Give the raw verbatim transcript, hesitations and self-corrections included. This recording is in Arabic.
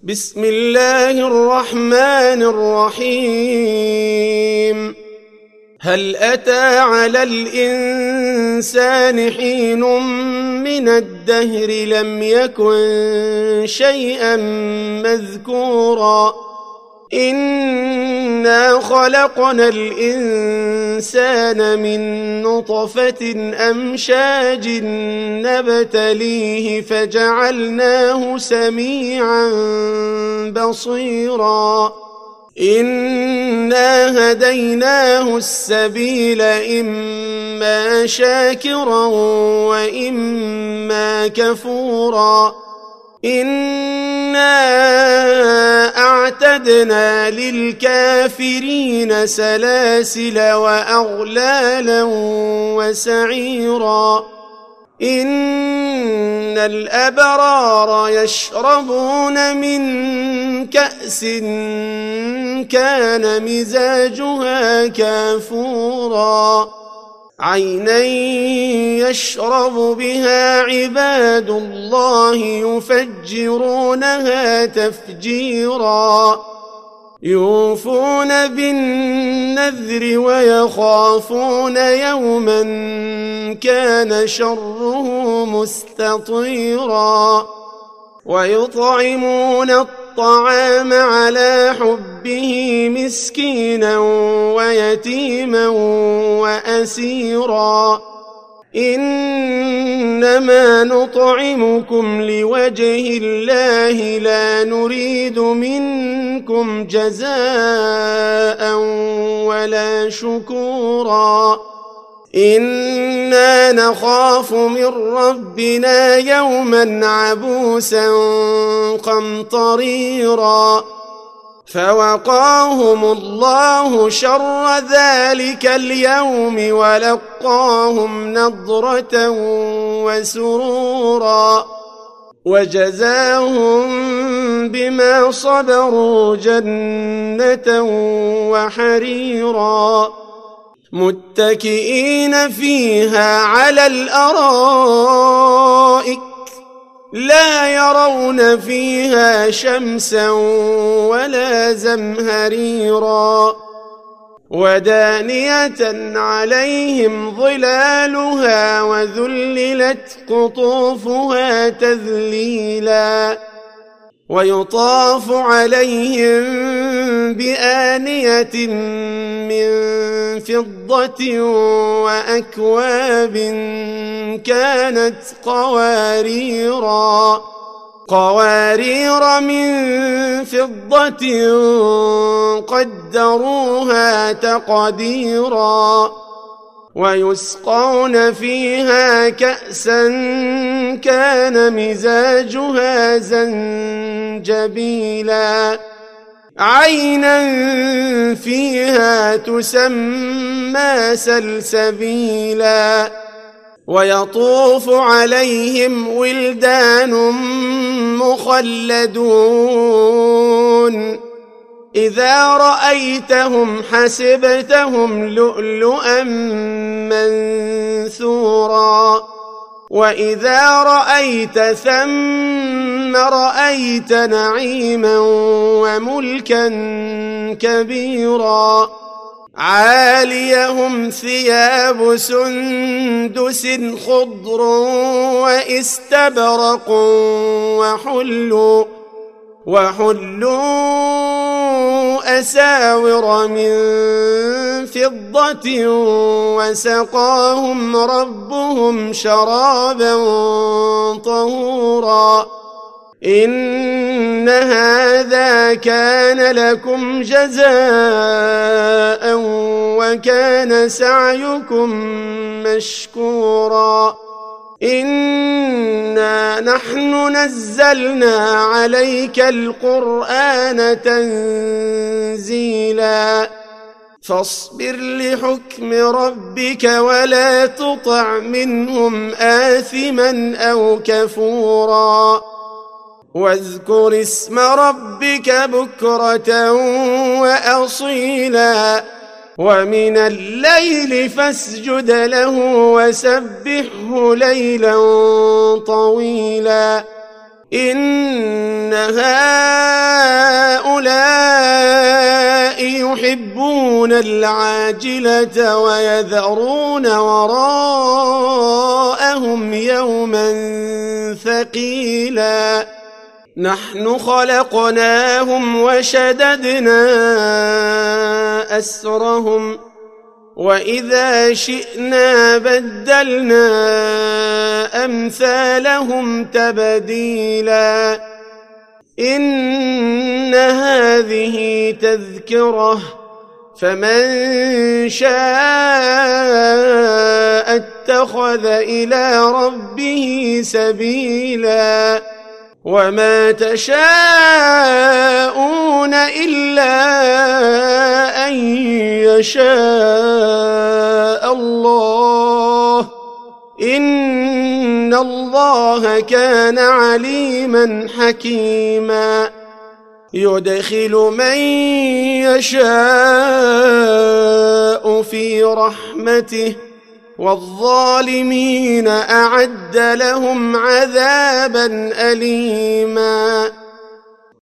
بسم الله الرحمن الرحيم. هل أتى على الإنسان حين من الدهر لم يكن شيئا مذكورا إنا خلقنا الإنسان من نطفة أمشاج نبتليه فجعلناه سميعا بصيرا إنا هديناه السبيل إما شاكرا وإما كفورا إنا أعتدنا للكافرين سلاسل وأغلالا وسعيرا إن الأبرار يشربون من كأس كان مزاجها كافورا عينا يشرب بها عباد الله يفجرونها تفجيرا يوفون بالنذر ويخافون يوما كان شره مستطيرا ويطعمون الطعام على حبه مسكينا ويتيما وأسيرا إنما نطعمكم لوجه الله لا نريد منكم جزاء ولا شكورا إنا نخاف من ربنا يوما عبوسا قمطريرا فوقاهم الله شر ذلك اليوم ولقاهم نضرة وسرورا وجزاهم بما صبروا جنة وحريرا متكئين فيها على الأرائك لا يرون فيها شمسا ولا زمهريرا ودانية عليهم ظلالها وذللت قطوفها تذليلا ويطاف عليهم بآنية من فضة وأكواب كانت قواريرا قوارير من فضة قدروها تقديرا ويسقون فيها كأسا كان مزاجها زنجبيلا عينا فيها تسمى سلسبيلا ويطوف عليهم ولدان مخلدون إذا رأيتهم حسبتهم لؤلؤا منثورا وإذا رأيت ثم رأيت نعيما وملكا كبيرا عاليهم ثياب سندس خضر واستبرق وحلوا وحلوا أساور من فضة وسقاهم ربهم شرابا طهورا إن هذا كان لكم جزاء وكان سعيكم مشكورا إنا نحن نزلنا عليك القرآن تنزيلا فاصبر لحكم ربك ولا تطع منهم آثما أو كفورا واذكر اسم ربك بكرة وأصيلا ومن الليل فاسجد له وسبحه ليلا طويلا إن هؤلاء يحبون العاجلة ويذرون وراءهم يوما ثقيلا نحن خلقناهم وشددنا أسرهم وإذا شئنا بدلنا أمثالهم تبديلا إن هذه تذكرة فمن شاء اتخذ إلى ربه سبيلا وما تشاءون إلا أن يشاء الله إن الله كان عليما حكيما يدخل من يشاء في رحمته والظالمين أعد لهم عذابا أليما